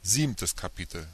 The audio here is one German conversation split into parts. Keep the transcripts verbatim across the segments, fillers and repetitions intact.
Siebtes Kapitel.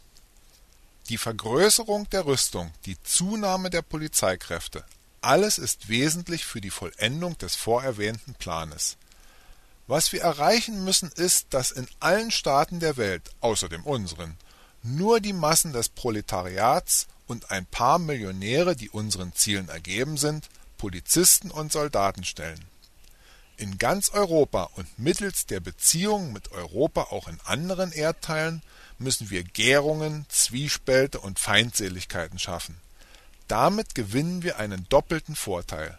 Die Vergrößerung der Rüstung, die Zunahme der Polizeikräfte, alles ist wesentlich für die Vollendung des vorerwähnten Planes. Was wir erreichen müssen, ist, dass in allen Staaten der Welt, außer dem unseren, nur die Massen des Proletariats und ein paar Millionäre, die unseren Zielen ergeben sind, Polizisten und Soldaten stellen. In ganz Europa und mittels der Beziehungen mit Europa auch in anderen Erdteilen müssen wir Gärungen, Zwiespälte und Feindseligkeiten schaffen. Damit gewinnen wir einen doppelten Vorteil.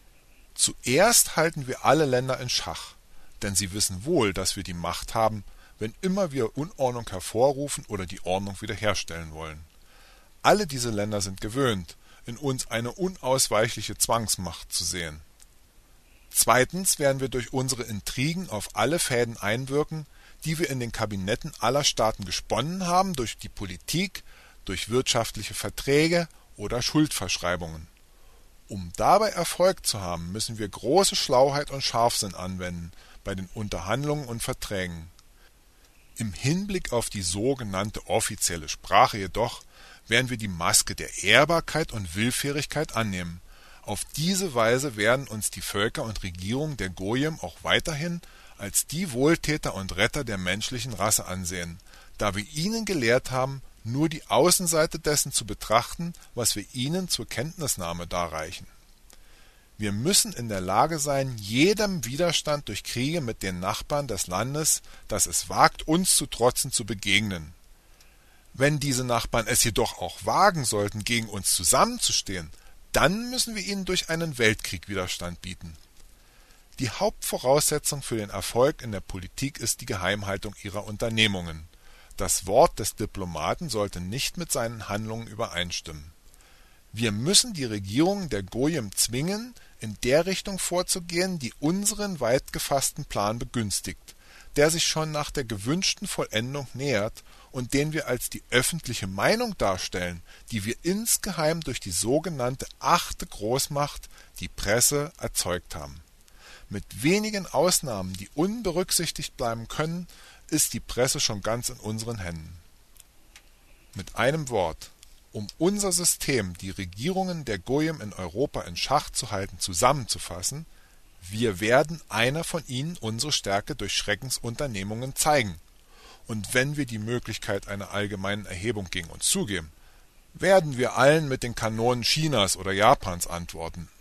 Zuerst halten wir alle Länder in Schach, denn sie wissen wohl, dass wir die Macht haben, wenn immer wir Unordnung hervorrufen oder die Ordnung wiederherstellen wollen. Alle diese Länder sind gewöhnt, in uns eine unausweichliche Zwangsmacht zu sehen. Zweitens werden wir durch unsere Intrigen auf alle Fäden einwirken, die wir in den Kabinetten aller Staaten gesponnen haben, durch die Politik, durch wirtschaftliche Verträge oder Schuldverschreibungen. Um dabei Erfolg zu haben, müssen wir große Schlauheit und Scharfsinn anwenden bei den Unterhandlungen und Verträgen. Im Hinblick auf die sogenannte offizielle Sprache jedoch werden wir die Maske der Ehrbarkeit und Willfährigkeit annehmen. Auf diese Weise werden uns die Völker und Regierungen der Goyim auch weiterhin als die Wohltäter und Retter der menschlichen Rasse ansehen, da wir ihnen gelehrt haben, nur die Außenseite dessen zu betrachten, was wir ihnen zur Kenntnisnahme darreichen. Wir müssen in der Lage sein, jedem Widerstand durch Kriege mit den Nachbarn des Landes, das es wagt, uns zu trotzen, zu begegnen. Wenn diese Nachbarn es jedoch auch wagen sollten, gegen uns zusammenzustehen, dann müssen wir ihnen durch einen Weltkrieg Widerstand bieten. Die Hauptvoraussetzung für den Erfolg in der Politik ist die Geheimhaltung ihrer Unternehmungen. Das Wort des Diplomaten sollte nicht mit seinen Handlungen übereinstimmen. Wir müssen die Regierungen der Goyim zwingen, in der Richtung vorzugehen, die unseren weit gefassten Plan begünstigt, der sich schon nach der gewünschten Vollendung nähert und den wir als die öffentliche Meinung darstellen, die wir insgeheim durch die sogenannte achte Großmacht, die Presse, erzeugt haben. Mit wenigen Ausnahmen, die unberücksichtigt bleiben können, ist die Presse schon ganz in unseren Händen. Mit einem Wort: Um unser System, die Regierungen der Goyim in Europa in Schach zu halten, zusammenzufassen: Wir werden einer von ihnen unsere Stärke durch Schreckensunternehmungen zeigen. Und wenn wir die Möglichkeit einer allgemeinen Erhebung gegen uns zugeben, werden wir allen mit den Kanonen Chinas oder Japans antworten: